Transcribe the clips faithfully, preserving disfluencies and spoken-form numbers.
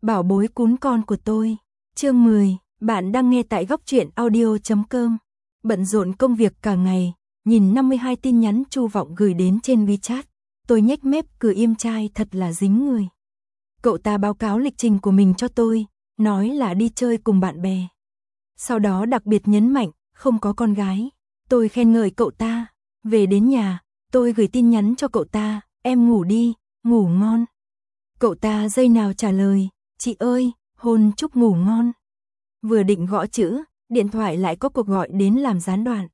Bảo bối cún con của tôi. Chương mười, bạn đang nghe tại góc truyện audio chấm com. Bận rộn công việc cả ngày, nhìn năm mươi hai tin nhắn Chu Vọng gửi đến trên WeChat, tôi nhếch mép cười im trai thật là dính người. Cậu ta báo cáo lịch trình của mình cho tôi, nói là đi chơi cùng bạn bè. Sau đó đặc biệt nhấn mạnh, không có con gái. Tôi khen ngợi cậu ta, về đến nhà, tôi gửi tin nhắn cho cậu ta, em ngủ đi, ngủ ngon. Cậu ta giây nào trả lời, chị ơi, hôn chúc ngủ ngon. Vừa định gõ chữ, điện thoại lại có cuộc gọi đến làm gián đoạn.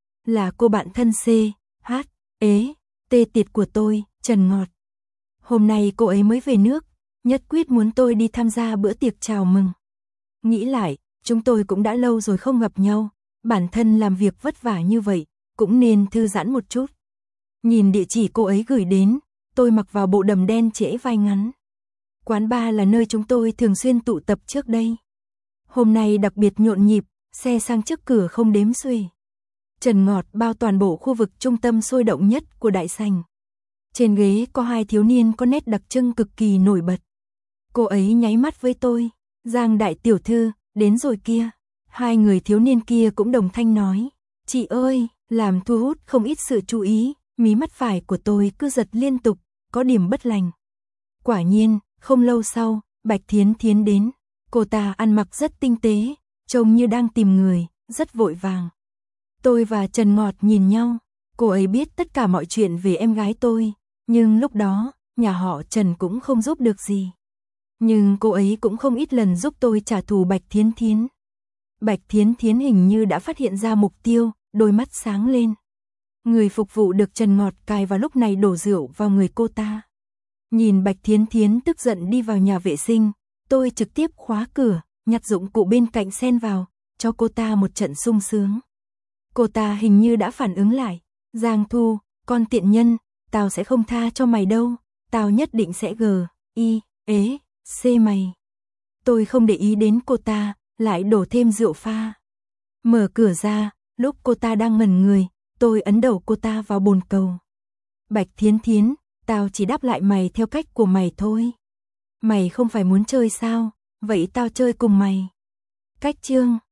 Là cô bạn thân C, H, ế, T tiệt của tôi, Trần Ngọt. Hôm nay cô ấy mới về nước, nhất quyết muốn tôi đi tham gia bữa tiệc chào mừng. Nghĩ lại, chúng tôi cũng đã lâu rồi không gặp nhau, bản thân làm việc vất vả như vậy, cũng nên thư giãn một chút. Nhìn địa chỉ cô ấy gửi đến, tôi mặc vào bộ đầm đen trễ vai ngắn. Quán bar là nơi chúng tôi thường xuyên tụ tập trước đây. Hôm nay đặc biệt nhộn nhịp, xe sang trước cửa không đếm xuể. Trần Ngọt bao toàn bộ khu vực trung tâm sôi động nhất của đại sảnh. Trên ghế có hai thiếu niên có nét đặc trưng cực kỳ nổi bật. Cô ấy nháy mắt với tôi, Giang đại tiểu thư, đến rồi kia. Hai người thiếu niên kia cũng đồng thanh nói, chị ơi, làm thu hút không ít sự chú ý, mí mắt phải của tôi cứ giật liên tục, có điểm bất lành. Quả nhiên, không lâu sau, Bạch Thiến Thiến đến, cô ta ăn mặc rất tinh tế, trông như đang tìm người, rất vội vàng. Tôi và Trần Ngọt nhìn nhau, cô ấy biết tất cả mọi chuyện về em gái tôi, nhưng lúc đó, nhà họ Trần cũng không giúp được gì. Nhưng cô ấy cũng không ít lần giúp tôi trả thù Bạch Thiến Thiến. Bạch Thiến Thiến hình như đã phát hiện ra mục tiêu, đôi mắt sáng lên. Người phục vụ được Trần Ngọt cài vào lúc này đổ rượu vào người cô ta. Nhìn Bạch Thiến Thiến tức giận đi vào nhà vệ sinh, tôi trực tiếp khóa cửa, nhặt dụng cụ bên cạnh xen vào, cho cô ta một trận sung sướng. Cô ta hình như đã phản ứng lại, Giang Thu, con tiện nhân, tao sẽ không tha cho mày đâu, tao nhất định sẽ gờ, y, ế, c mày. Tôi không để ý đến cô ta, lại đổ thêm rượu pha. Mở cửa ra, lúc cô ta đang ngẩn người, tôi ấn đầu cô ta vào bồn cầu. Bạch Thiến Thiến, tao chỉ đáp lại mày theo cách của mày thôi. Mày không phải muốn chơi sao, vậy tao chơi cùng mày. Cách chương